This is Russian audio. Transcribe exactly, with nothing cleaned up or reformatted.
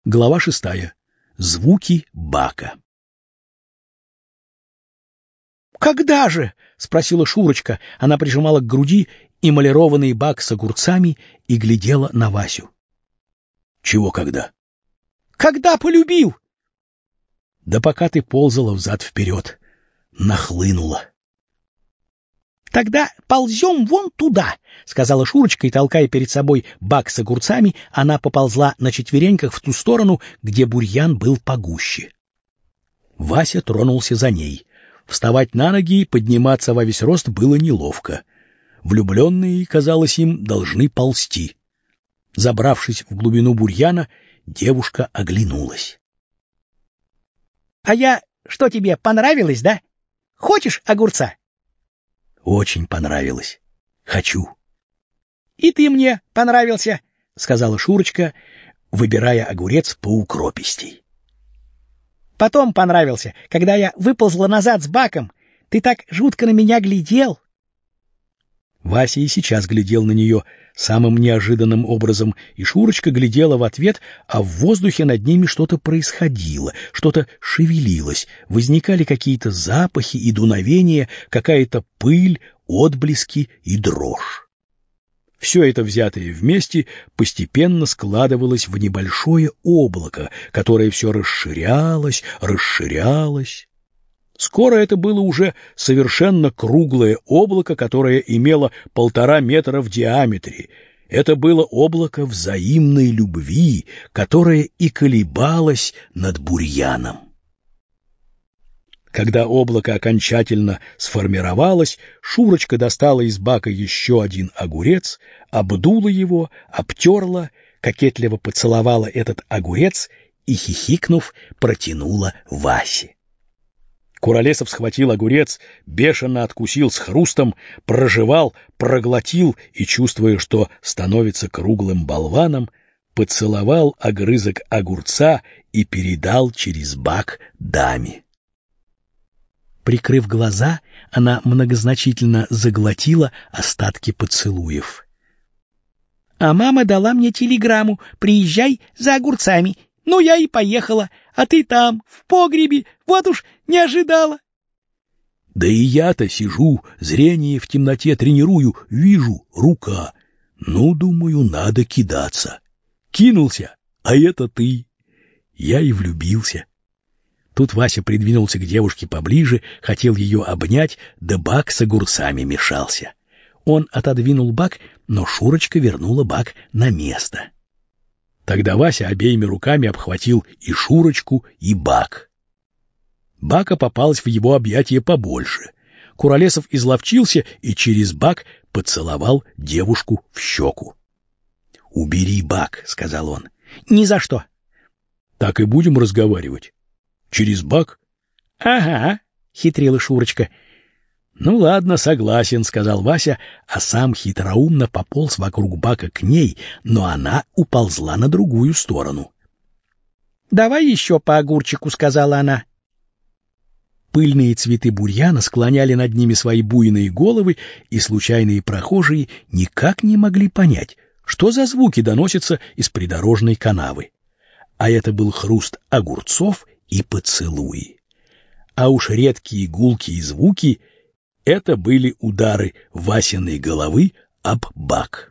Глава шестая. Звуки бака. «Когда же?» — спросила Шурочка. Она прижимала к груди эмалированный бак с огурцами и глядела на Васю. «Чего когда?» «Когда полюбил?» «Да пока ты ползала взад-вперед, нахлынула». «Тогда ползем вон туда», — сказала Шурочка, и, толкая перед собой бак с огурцами, она поползла на четвереньках в ту сторону, где бурьян был погуще. Вася тронулся за ней. Вставать на ноги и подниматься во весь рост было неловко. Влюбленные, казалось им, должны ползти. Забравшись в глубину бурьяна, девушка оглянулась. — А я что, тебе понравилось, да? Хочешь огурца? — Очень понравилось. Хочу. — И ты мне понравился, — сказала Шурочка, выбирая огурец поукропистей. — Потом понравился, когда я выползла назад с баком. Ты так жутко на меня глядел. Вася и сейчас глядел на нее самым неожиданным образом, и Шурочка глядела в ответ, а в воздухе над ними что-то происходило, что-то шевелилось, возникали какие-то запахи и дуновения, какая-то пыль, отблески и дрожь. Все это, взятое вместе, постепенно складывалось в небольшое облако, которое все расширялось, расширялось. Скоро это было уже совершенно круглое облако, которое имело полтора метра в диаметре. Это было облако взаимной любви, которое и колебалось над бурьяном. Когда облако окончательно сформировалось, Шурочка достала из бака еще один огурец, обдула его, обтерла, кокетливо поцеловала этот огурец и, хихикнув, протянула Васе. Куролесов схватил огурец, бешено откусил с хрустом, прожевал, проглотил и, чувствуя, что становится круглым болваном, поцеловал огрызок огурца и передал через бак даме. Прикрыв глаза, она многозначительно заглотила остатки поцелуев. — А мама дала мне телеграмму: приезжай за огурцами. Ну, я и поехала, а ты там, в погребе, вот уж не ожидала. — Да и я-то сижу, зрение в темноте тренирую, вижу, рука. Ну, думаю, надо кидаться. Кинулся, а это ты. Я и влюбился. Тут Вася придвинулся к девушке поближе, хотел ее обнять, да бак с огурцами мешался. Он отодвинул бак, но Шурочка вернула бак на место. Тогда Вася обеими руками обхватил и Шурочку, и бак. Бака попалось в его объятия побольше. Куролесов изловчился и через бак поцеловал девушку в щеку. — Убери бак, — сказал он. — Ни за что. — Так и будем разговаривать. Через бак? — Ага, — хитрила Шурочка. — Ну ладно, согласен, — сказал Вася, а сам хитроумно пополз вокруг бака к ней, но она уползла на другую сторону. — Давай еще по огурчику, — сказала она. Пыльные цветы бурьяна склоняли над ними свои буйные головы, и случайные прохожие никак не могли понять, что за звуки доносятся из придорожной канавы. А это был хруст огурцов и поцелуи. А уж редкие гулкие звуки — это были удары Васиной головы об бак.